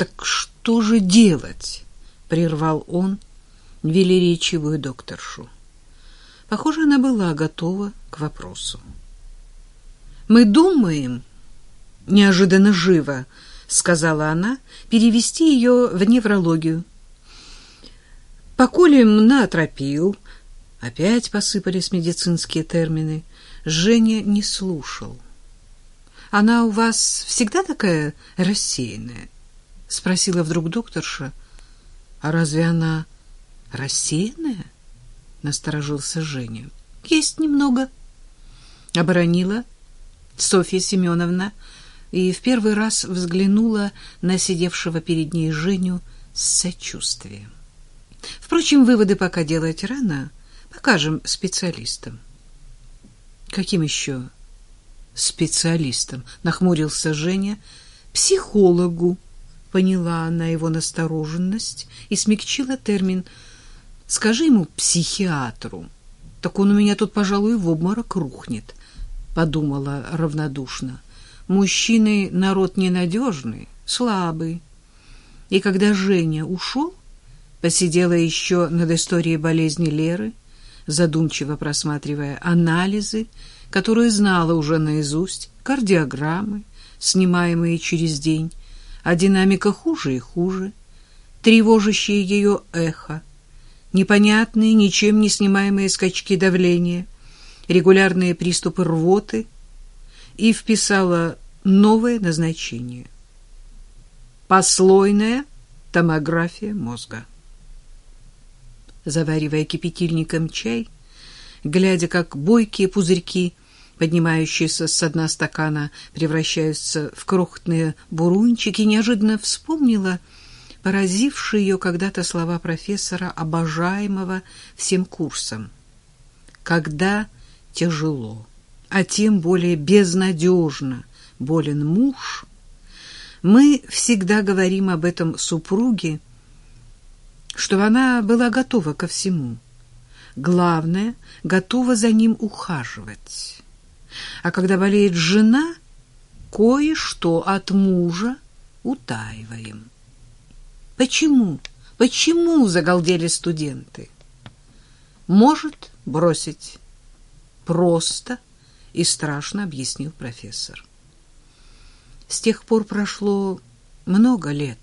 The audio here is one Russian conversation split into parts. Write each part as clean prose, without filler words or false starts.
Так что же делать? Прервал он велеречивую докторшу. Похоже, она была готова к вопросу. Мы думаем, неожиданно живо сказала она, перевести ее в неврологию. Поколем на атропил. Опять посыпались медицинские термины. Женя не слушал. Она у вас всегда такая рассеянная? Спросила вдруг докторша. А разве она рассеянная? Насторожился Женя. Есть немного, оборонила Софья Семеновна и в первый раз взглянула на сидевшего перед ней Женю с сочувствием. Впрочем, выводы пока делать рано. Покажем специалистам. Каким еще специалистам? Нахмурился Женя. Психологу. Поняла она его настороженность и смягчила термин. Скажи ему психиатру. Так он у меня тут, пожалуй, в обморок рухнет, подумала равнодушно. Мужчины народ ненадежный, слабый. И когда Женя ушел, посидела еще над историей болезни Леры, задумчиво просматривая анализы, которые знала уже наизусть, кардиограммы, снимаемые через день, а динамика хуже и хуже, тревожащее ее эхо, непонятные, ничем не снимаемые скачки давления, регулярные приступы рвоты, и вписала новое назначение — послойная томография мозга. Заваривая кипятильником чай, глядя, как бойкие пузырьки, поднимающиеся с дна стакана, превращаются в крохотные бурунчики, неожиданно вспомнила поразившие ее когда-то слова профессора, обожаемого всем курсом. Когда тяжело, а тем более безнадежно болен муж, мы всегда говорим об этом супруге, чтобы она была готова ко всему. Главное, готова за ним ухаживать. А когда болеет жена, кое-что от мужа утаиваем. Почему? Почему загалдели студенты? Может бросить. Просто и страшно объяснил профессор. С тех пор прошло много лет.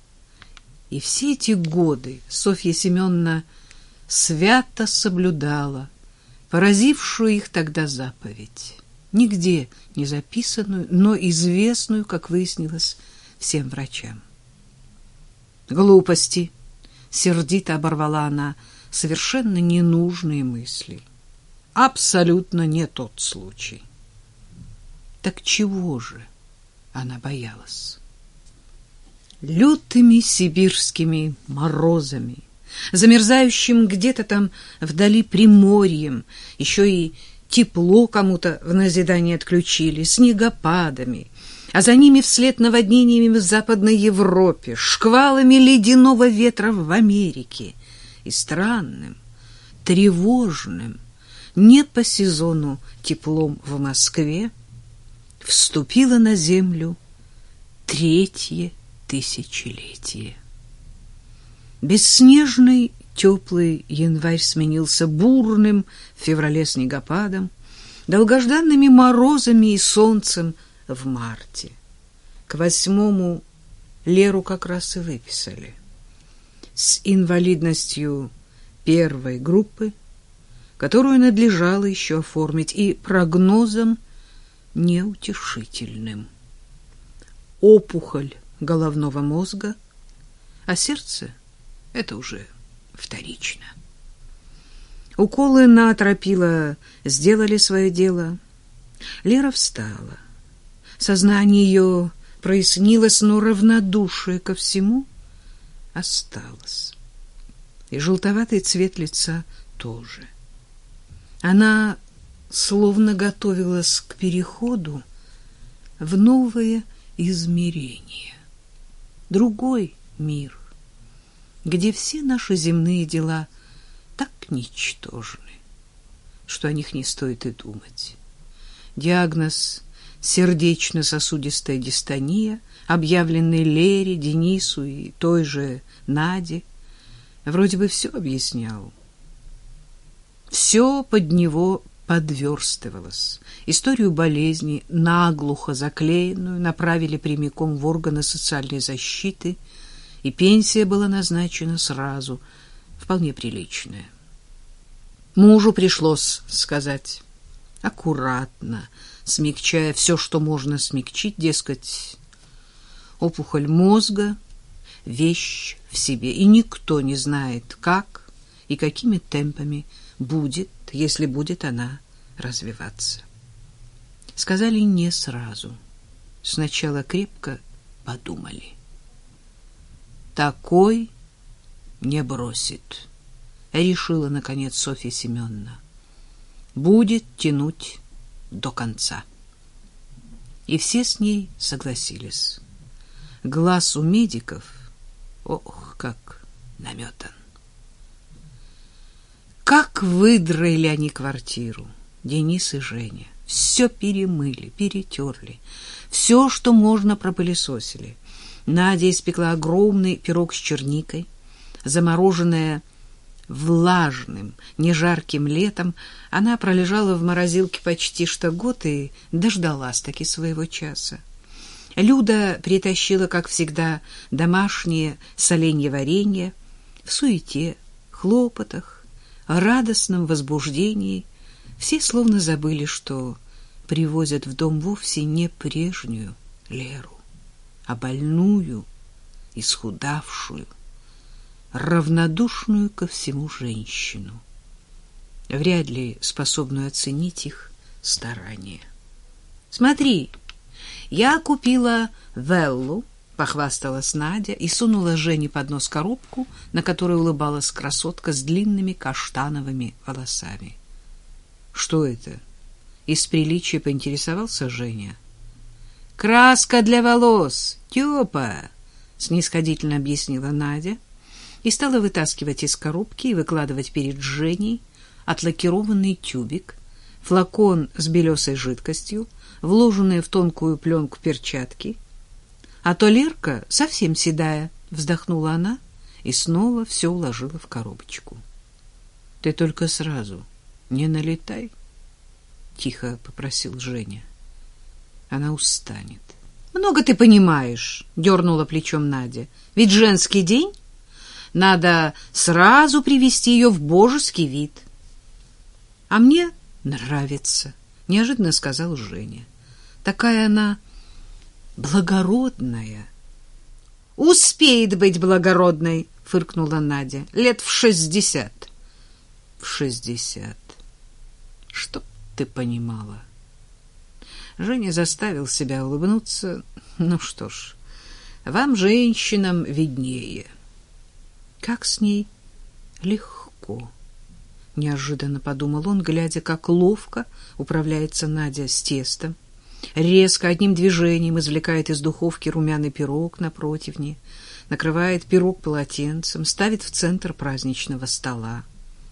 И все эти годы Софья Семеновна свято соблюдала поразившую их тогда заповедь, нигде не записанную, но известную, как выяснилось, всем врачам. «Глупости!» — сердито оборвала она совершенно ненужные мысли. «Абсолютно не тот случай». Так чего же она боялась? Лютыми сибирскими морозами, замерзающим где-то там вдали приморьем, еще и тепло кому-то в назидание отключили, снегопадами, а за ними вслед наводнениями в Западной Европе, шквалами ледяного ветра в Америке и странным, тревожным, не по сезону теплом в Москве вступило на землю третье тысячелетие. Бесснежный теплый январь сменился бурным в феврале снегопадом, долгожданными морозами и солнцем в марте. К 8-му Леру как раз и выписали. С инвалидностью первой группы, которую надлежало еще оформить, и прогнозом неутешительным. Опухоль головного мозга, а сердце — это уже вторично. Уколы на атропила сделали свое дело. Лера встала. Сознание ее прояснилось, но равнодушие ко всему осталось. И желтоватый цвет лица тоже. Она словно готовилась к переходу в новое измерение. Другой мир, где все наши земные дела так ничтожны, что о них не стоит и думать. Диагноз сердечно-сосудистая дистония, объявленная Лере, Денису и той же Наде, вроде бы все объяснял. Все под него подверстывалось. Историю болезни, наглухо заклеенную, направили прямиком в органы социальной защиты, и пенсия была назначена сразу, вполне приличная. Мужу пришлось сказать аккуратно, смягчая все, что можно смягчить, дескать, опухоль мозга — вещь в себе, и никто не знает, как и какими темпами будет, если будет она развиваться. Сказали не сразу. Сначала крепко подумали. Такой не бросит, решила, наконец, Софья Семеновна. Будет тянуть до конца. И все с ней согласились. Глаз у медиков, ох, как наметан. Как выдраили они квартиру, Денис и Женя. Все перемыли, перетерли. Все, что можно, пропылесосили. Надя испекла огромный пирог с черникой, замороженная влажным, нежарким летом. Она пролежала в морозилке почти что год и дождалась-таки своего часа. Люда притащила, как всегда, домашнее соленье варенье в суете, хлопотах, радостном возбуждении. Все словно забыли, что привозят в дом вовсе не прежнюю Леру, а больную, исхудавшую, равнодушную ко всему женщину, вряд ли способную оценить их старания. «Смотри, я купила Веллу», — похвасталась Надя и сунула Жене под нос коробку, на которой улыбалась красотка с длинными каштановыми волосами. «Что это?» — из приличия поинтересовался Женя. «Краска для волос, Тёпа», — снисходительно объяснила Надя и стала вытаскивать из коробки и выкладывать перед Женей отлакированный тюбик, флакон с белесой жидкостью, вложенные в тонкую пленку перчатки. «А то Лерка совсем седая», — вздохнула она и снова все уложила в коробочку. «Ты только сразу не налетай», — тихо попросил Женя. «Она устанет». «Много ты понимаешь», — дернула плечом Надя. «Ведь женский день. Надо сразу привести ее в божеский вид». «А мне нравится», — неожиданно сказал Женя. «Такая она благородная». «Успеет быть благородной», — фыркнула Надя. «Лет в 60». «В 60. Чтоб ты понимала». Женя заставил себя улыбнуться. «Ну что ж, вам, женщинам, виднее». «Как с ней легко», — неожиданно подумал он, глядя, как ловко управляется Надя с тестом. Резко одним движением извлекает из духовки румяный пирог на противне, накрывает пирог полотенцем, ставит в центр праздничного стола.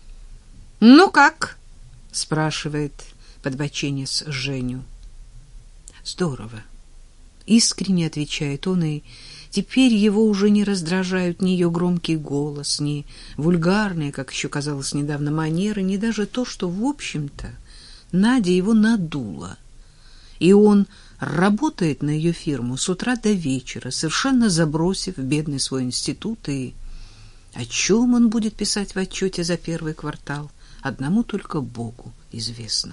«Ну как?» — спрашивает, подбоченясь Женю. «Здорово», — искренне отвечает он, и теперь его уже не раздражают ни ее громкий голос, ни вульгарные, как еще казалось недавно, манеры, ни даже то, что, в общем-то, Надя его надула, и он работает на ее фирму с утра до вечера, совершенно забросив бедный свой институт, и о чем он будет писать в отчете за первый квартал, одному только Богу известно.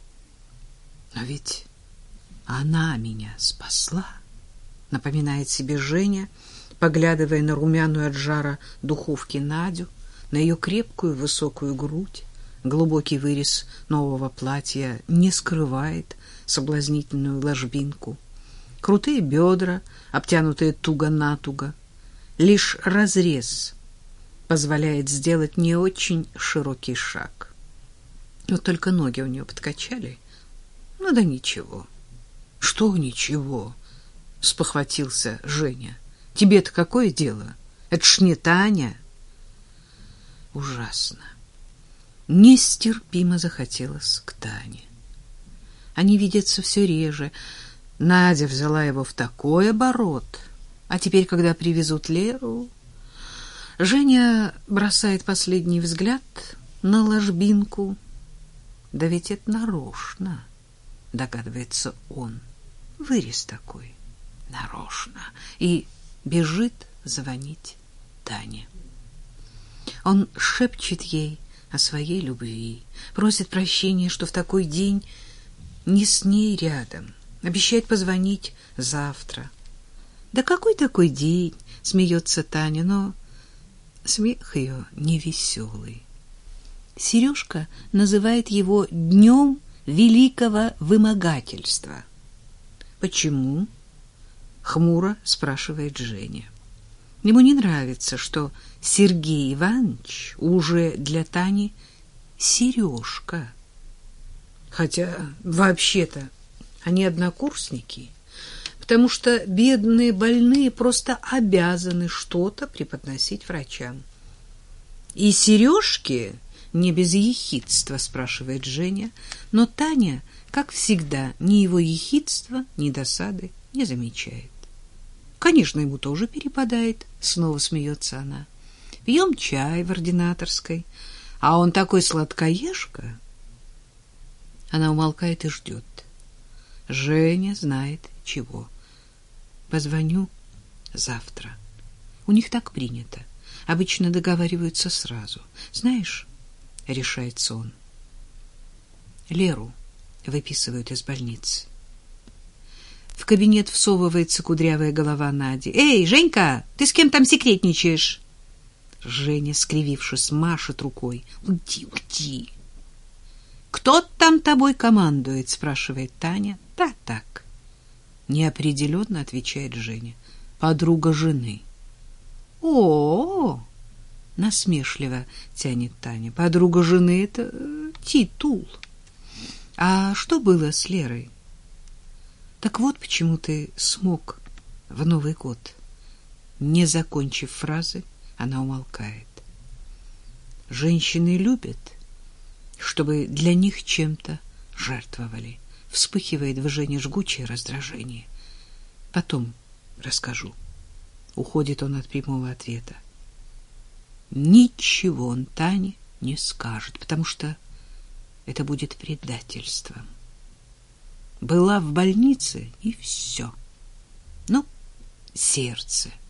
Но ведь она меня спасла, напоминает себе Женя, поглядывая на румяную от жара духовки Надю, на ее крепкую высокую грудь. Глубокий вырез нового платья не скрывает соблазнительную ложбинку. Крутые бедра, обтянутые туго-натуго. Лишь разрез позволяет сделать не очень широкий шаг. Вот только ноги у нее подкачали. Ну да ничего. Что ничего? Спохватился Женя. Тебе-то какое дело? Это ж не Таня. Ужасно. Нестерпимо захотелось к Тане. Они видятся все реже. Надя взяла его в такой оборот. А теперь, когда привезут Леру... Женя бросает последний взгляд на ложбинку. Да ведь это нарочно, догадывается он. Вырез такой, нарочно. И бежит звонить Тане. Он шепчет ей о своей любви, просит прощения, что в такой день не с ней рядом, обещает позвонить завтра. Да какой такой день, смеется Таня, но смех ее невеселый. Сережка называет его днем великого вымогательства. Почему? Хмуро спрашивает Женя. Ему не нравится, что Сергей Иванович уже для Тани Сережка. Хотя вообще-то они однокурсники, потому что бедные больные просто обязаны что-то преподносить врачам. И Сережке не без ехидства, спрашивает Женя, но Таня, как всегда, ни его ехидства, ни досады не замечает. Конечно, ему тоже перепадает, снова смеется она. Пьем чай в ординаторской, а он такой сладкоежка. Она умолкает и ждет. Женя знает чего. Позвоню завтра. У них так принято. Обычно договариваются сразу. Знаешь, решается он. Леру выписывают из больницы. В кабинет всовывается кудрявая голова Нади. «Эй, Женька, ты с кем там секретничаешь?» Женя, скривившись, машет рукой. «Уйди, уйди!» «Кто там тобой командует?» — спрашивает Таня. «Да так». Неопределенно отвечает Женя. «Подруга жены». «О-о-о!» — насмешливо тянет Таня. «Подруга жены — это титул. А что было с Лерой?» «Так вот почему ты смог в Новый год». Не закончив фразы, она умолкает. Женщины любят, чтобы для них чем-то жертвовали. Вспыхивает в Жене жгучее раздражение. Потом расскажу. Уходит он от прямого ответа. Ничего он Тане не скажет, потому что это будет предательством. Была в больнице, и все. Ну, сердце